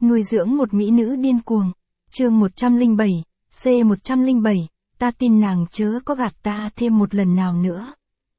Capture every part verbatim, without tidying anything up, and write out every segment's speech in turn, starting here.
Nuôi dưỡng một mỹ nữ điên cuồng. Chương một trăm lẻ bảy, C một trăm lẻ bảy, ta tin nàng chớ có gạt ta thêm một lần nào nữa.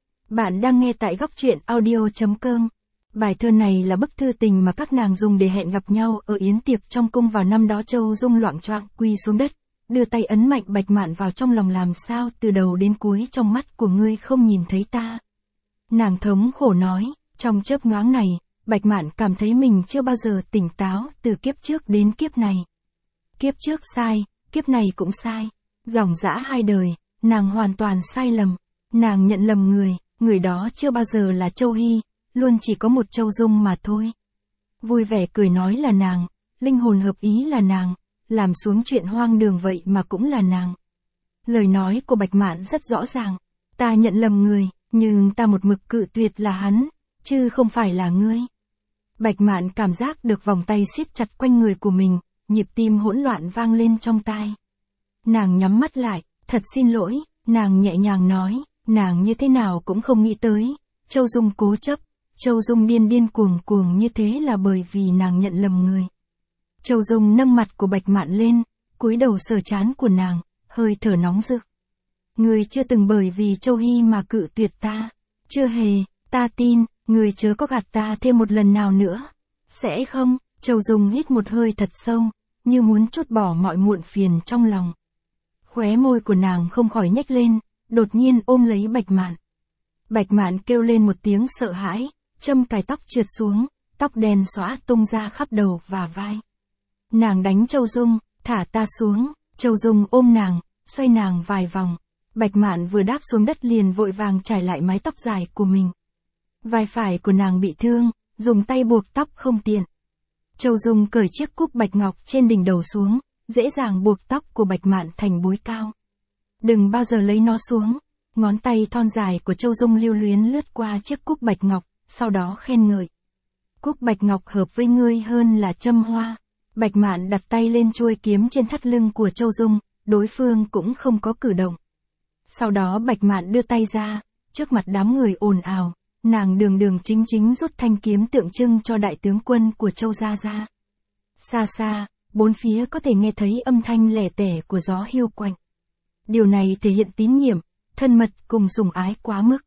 Bạn đang nghe tại góc truyện audio chấm com. Bài thơ này là bức thư tình mà các nàng dùng để hẹn gặp nhau ở yến tiệc trong cung vào năm đó. Châu Dung loạng choạng quỳ xuống đất, đưa tay ấn mạnh Bạch Mạn vào trong lòng. Làm sao từ đầu đến cuối trong mắt của ngươi không nhìn thấy ta? Nàng thống khổ nói. Trong chớp nhoáng này, Bạch Mạn cảm thấy mình chưa bao giờ tỉnh táo từ kiếp trước đến kiếp này. Kiếp trước sai, kiếp này cũng sai. Dòng dã hai đời, nàng hoàn toàn sai lầm. Nàng nhận lầm người, người đó chưa bao giờ là Châu Hy, luôn chỉ có một Châu Dung mà thôi. Vui vẻ cười nói là nàng, linh hồn hợp ý là nàng, làm xuống chuyện hoang đường vậy mà cũng là nàng. Lời nói của Bạch Mạn rất rõ ràng. Ta nhận lầm người, nhưng ta một mực cự tuyệt là hắn, chứ không phải là ngươi. Bạch Mạn cảm giác được vòng tay siết chặt quanh người của mình, nhịp tim hỗn loạn vang lên trong tai. Nàng nhắm mắt lại, thật xin lỗi, nàng nhẹ nhàng nói, nàng như thế nào cũng không nghĩ tới. Châu Dung cố chấp, Châu Dung điên điên cuồng cuồng như thế là bởi vì nàng nhận lầm người. Châu Dung nâng mặt của Bạch Mạn lên, cúi đầu sờ trán của nàng, hơi thở nóng rực. Ngươi chưa từng bởi vì Châu Hy mà cự tuyệt ta. Chưa hề, ta tin, ngươi chớ có gạt ta thêm một lần nào nữa. Sẽ không? Châu Dung hít một hơi thật sâu, như muốn trút bỏ mọi muộn phiền trong lòng. Khóe môi của nàng không khỏi nhếch lên, đột nhiên ôm lấy Bạch Mạn. Bạch Mạn kêu lên một tiếng sợ hãi, châm cài tóc trượt xuống, tóc đen xõa tung ra khắp đầu và vai. Nàng đánh Châu Dung, thả ta xuống. Châu Dung ôm nàng, xoay nàng vài vòng. Bạch Mạn vừa đáp xuống đất liền vội vàng trải lại mái tóc dài của mình. Vai phải của nàng bị thương, dùng tay buộc tóc không tiện. Châu Dung cởi chiếc cúp bạch ngọc trên đỉnh đầu xuống, dễ dàng buộc tóc của Bạch Mạn thành búi cao. Đừng bao giờ lấy nó xuống. Ngón tay thon dài của Châu Dung lưu luyến lướt qua chiếc cúp bạch ngọc, sau đó khen ngợi. Cúp bạch ngọc hợp với ngươi hơn là châm hoa. Bạch Mạn đặt tay lên chuôi kiếm trên thắt lưng của Châu Dung, đối phương cũng không có cử động. Sau đó Bạch Mạn đưa tay ra, trước mặt đám người ồn ào, nàng đường đường chính chính rút thanh kiếm tượng trưng cho đại tướng quân của Châu gia ra. Xa xa, bốn phía có thể nghe thấy âm thanh lẻ tẻ của gió hiu quạnh. Điều này thể hiện tín nhiệm, thân mật cùng sủng ái quá mức.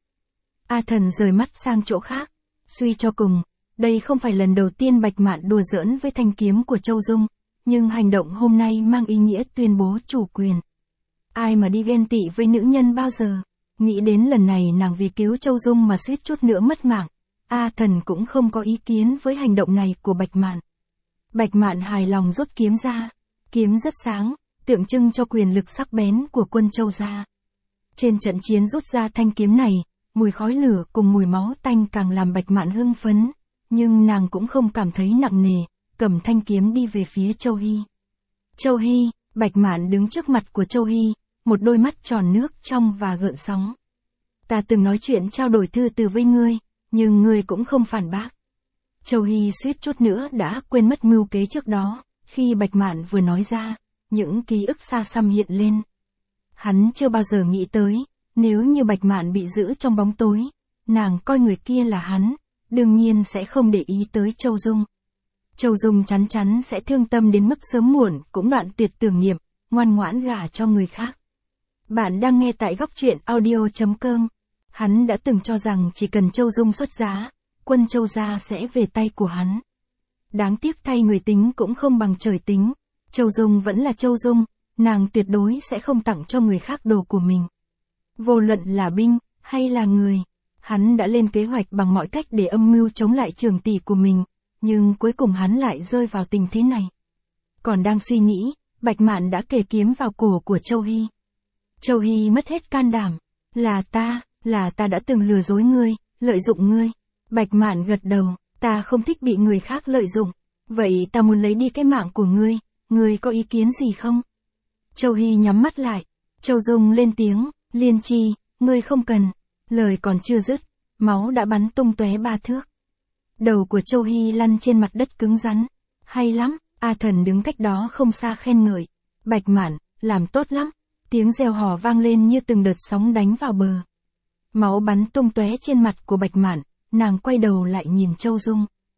A Thần rời mắt sang chỗ khác, suy cho cùng, đây không phải lần đầu tiên Bạch Mạn đùa giỡn với thanh kiếm của Châu Dung, nhưng hành động hôm nay mang ý nghĩa tuyên bố chủ quyền. Ai mà đi ghen tị với nữ nhân bao giờ? Nghĩ đến lần này nàng vì cứu Châu Dung mà suýt chút nữa mất mạng, A Thần cũng không có ý kiến với hành động này của Bạch Mạn. Bạch Mạn hài lòng rút kiếm ra, kiếm rất sáng, tượng trưng cho quyền lực sắc bén của quân Châu gia. Trên trận chiến rút ra thanh kiếm này, mùi khói lửa cùng mùi máu tanh càng làm Bạch Mạn hưng phấn, nhưng nàng cũng không cảm thấy nặng nề, cầm thanh kiếm đi về phía Châu Hy. Châu Hy, Bạch Mạn đứng trước mặt của Châu Hy, một đôi mắt tròn nước trong và gợn sóng. Ta từng nói chuyện trao đổi thư từ với ngươi, nhưng ngươi cũng không phản bác. Châu Hy suýt chút nữa đã quên mất mưu kế trước đó, khi Bạch Mạn vừa nói ra, những ký ức xa xăm hiện lên. Hắn chưa bao giờ nghĩ tới, nếu như Bạch Mạn bị giữ trong bóng tối, nàng coi người kia là hắn, đương nhiên sẽ không để ý tới Châu Dung. Châu Dung chắn chắn sẽ thương tâm đến mức sớm muộn cũng đoạn tuyệt tưởng niệm, ngoan ngoãn gả cho người khác. Bạn đang nghe tại góc truyện audio chấm com. Hắn đã từng cho rằng chỉ cần Châu Dung xuất giá, quân Châu gia sẽ về tay của hắn. Đáng tiếc thay người tính cũng không bằng trời tính. Châu Dung vẫn là Châu Dung, nàng tuyệt đối sẽ không tặng cho người khác đồ của mình. Vô luận là binh, hay là người, hắn đã lên kế hoạch bằng mọi cách để âm mưu chống lại trưởng tỷ của mình, nhưng cuối cùng hắn lại rơi vào tình thế này. Còn đang suy nghĩ, Bạch Mạn đã kề kiếm vào cổ của Châu Hy. Châu Hy mất hết can đảm. Là ta, là ta đã từng lừa dối ngươi, lợi dụng ngươi. Bạch Mạn gật đầu, ta không thích bị người khác lợi dụng. Vậy ta muốn lấy đi cái mạng của ngươi, ngươi có ý kiến gì không? Châu Hy nhắm mắt lại. Châu Dung lên tiếng, Liên Chi, ngươi không cần. Lời còn chưa dứt, máu đã bắn tung tóe ba thước. Đầu của Châu Hy lăn trên mặt đất cứng rắn. Hay lắm, A Thần đứng cách đó không xa khen ngợi. Bạch Mạn, làm tốt lắm. Tiếng reo hò vang lên như từng đợt sóng đánh vào bờ. Máu bắn tung tóe trên mặt của Bạch Mạn, nàng quay đầu lại nhìn Châu Dung.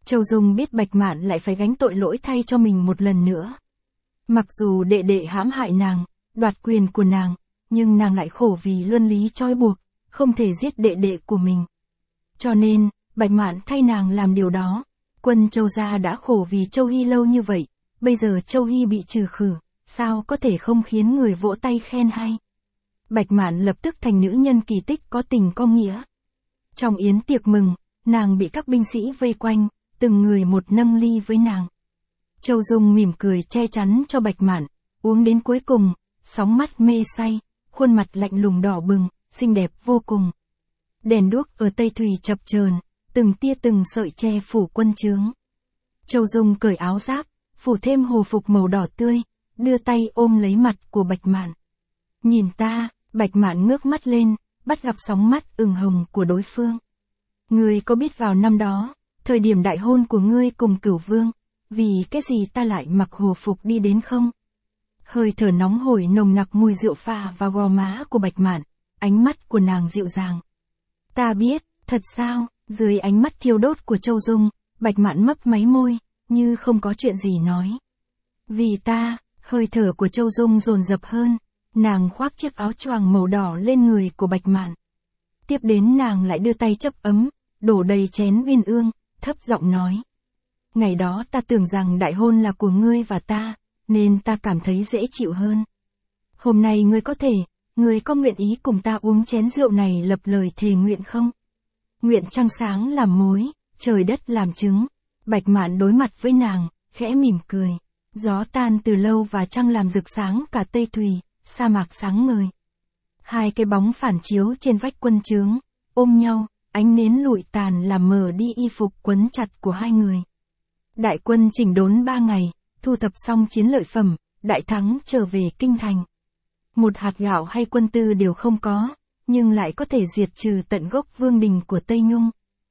Châu Dung biết Bạch Mạn lại phải gánh tội lỗi thay cho mình một lần nữa. Mặc dù đệ đệ hãm hại nàng, đoạt quyền của nàng, nhưng nàng lại khổ vì luân lý trói buộc, không thể giết đệ đệ của mình. Cho nên, Bạch Mạn thay nàng làm điều đó. Quân Châu gia đã khổ vì Châu Hy lâu như vậy, bây giờ Châu Hy bị trừ khử, sao có thể không khiến người vỗ tay khen hay. Bạch Mạn lập tức thành nữ nhân kỳ tích có tình có nghĩa. Trong yến tiệc mừng, nàng bị các binh sĩ vây quanh, từng người một nâng ly với nàng. Châu Dung mỉm cười che chắn cho Bạch Mạn, uống đến cuối cùng, sóng mắt mê say, khuôn mặt lạnh lùng đỏ bừng, xinh đẹp vô cùng. Đèn đuốc ở Tây Thủy chập chờn, từng tia từng sợi che phủ quân trướng. Châu Dung cởi áo giáp, phủ thêm hồ phục màu đỏ tươi, đưa tay ôm lấy mặt của Bạch Mạn. Nhìn ta, Bạch Mạn ngước mắt lên, bắt gặp sóng mắt ửng hồng của đối phương. Ngươi có biết vào năm đó, thời điểm đại hôn của ngươi cùng Cửu Vương, vì cái gì ta lại mặc hồ phục đi đến không? Hơi thở nóng hổi nồng nặc mùi rượu pha vào gò má của Bạch Mạn, ánh mắt của nàng dịu dàng. Ta biết, thật sao? Dưới ánh mắt thiêu đốt của Châu Dung, Bạch Mạn mấp máy môi, như không có chuyện gì nói. Vì ta, hơi thở của Châu Dung dồn dập hơn, nàng khoác chiếc áo choàng màu đỏ lên người của Bạch Mạn. Tiếp đến nàng lại đưa tay chấp ấm, đổ đầy chén uyên ương, thấp giọng nói. Ngày đó ta tưởng rằng đại hôn là của ngươi và ta, nên ta cảm thấy dễ chịu hơn. Hôm nay ngươi có thể, ngươi có nguyện ý cùng ta uống chén rượu này lập lời thề nguyện không? Nguyện trăng sáng làm mối, trời đất làm chứng. Bạch Mạn đối mặt với nàng, khẽ mỉm cười. Gió tan từ lâu và trăng làm rực sáng cả Tây Thùy, sa mạc sáng ngời. Hai cái bóng phản chiếu trên vách quân trướng, ôm nhau, ánh nến lụi tàn làm mờ đi y phục quấn chặt của hai người. Đại quân chỉnh đốn ba ngày, thu thập xong chiến lợi phẩm, đại thắng trở về kinh thành. Một hạt gạo hay quân tư đều không có, nhưng lại có thể diệt trừ tận gốc vương đình của Tây Nhung.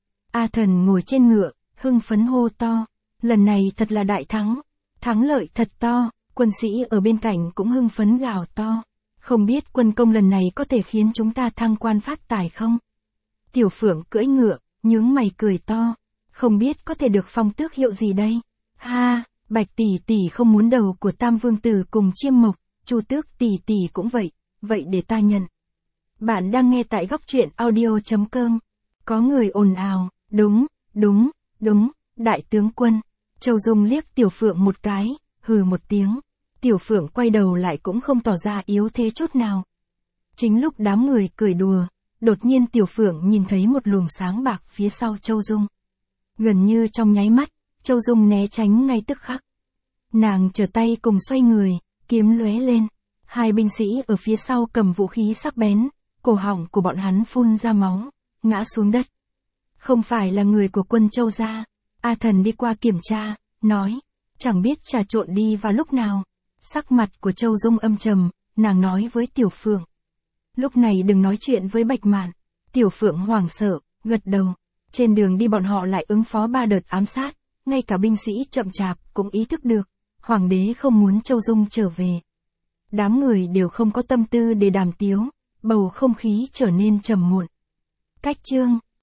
A Thần ngồi trên ngựa, hưng phấn hô to, lần này thật là đại thắng, thắng lợi thật to. Quân sĩ ở bên cạnh cũng hưng phấn gào to, không biết quân công lần này có thể khiến chúng ta thăng quan phát tài không? Tiểu Phượng cưỡi ngựa, nhướng mày cười to, không biết có thể được phong tước hiệu gì đây? Ha, Bạch tỷ tỷ không muốn đầu của Tam Vương tử cùng Chiêm Mộc, Chu Tước tỷ tỷ cũng vậy, vậy để ta nhận. Bạn đang nghe tại góc truyện audio chấm com. Có người ồn ào, đúng, đúng, đúng, đại tướng quân. Châu Dung liếc Tiểu Phượng một cái, hừ một tiếng. Tiểu Phượng quay đầu lại cũng không tỏ ra yếu thế chút nào. Chính lúc đám người cười đùa, đột nhiên Tiểu Phượng nhìn thấy một luồng sáng bạc phía sau Châu Dung. Gần như trong nháy mắt, Châu Dung né tránh ngay tức khắc. Nàng trở tay cùng xoay người, kiếm lóe lên. Hai binh sĩ ở phía sau cầm vũ khí sắc bén, cổ họng của bọn hắn phun ra máu, ngã xuống đất. Không phải là người của quân Châu gia. A Thần đi qua kiểm tra, nói, chẳng biết trà trộn đi vào lúc nào. Sắc mặt của Châu Dung âm trầm, nàng nói với Tiểu Phượng. Lúc này đừng nói chuyện với Bạch Mạn. Tiểu Phượng hoảng sợ, gật đầu. Trên đường đi bọn họ lại ứng phó ba đợt ám sát, ngay cả binh sĩ chậm chạp cũng ý thức được, Hoàng đế không muốn Châu Dung trở về. Đám người đều không có tâm tư để đàm tiếu, bầu không khí trở nên trầm muộn. Cách chương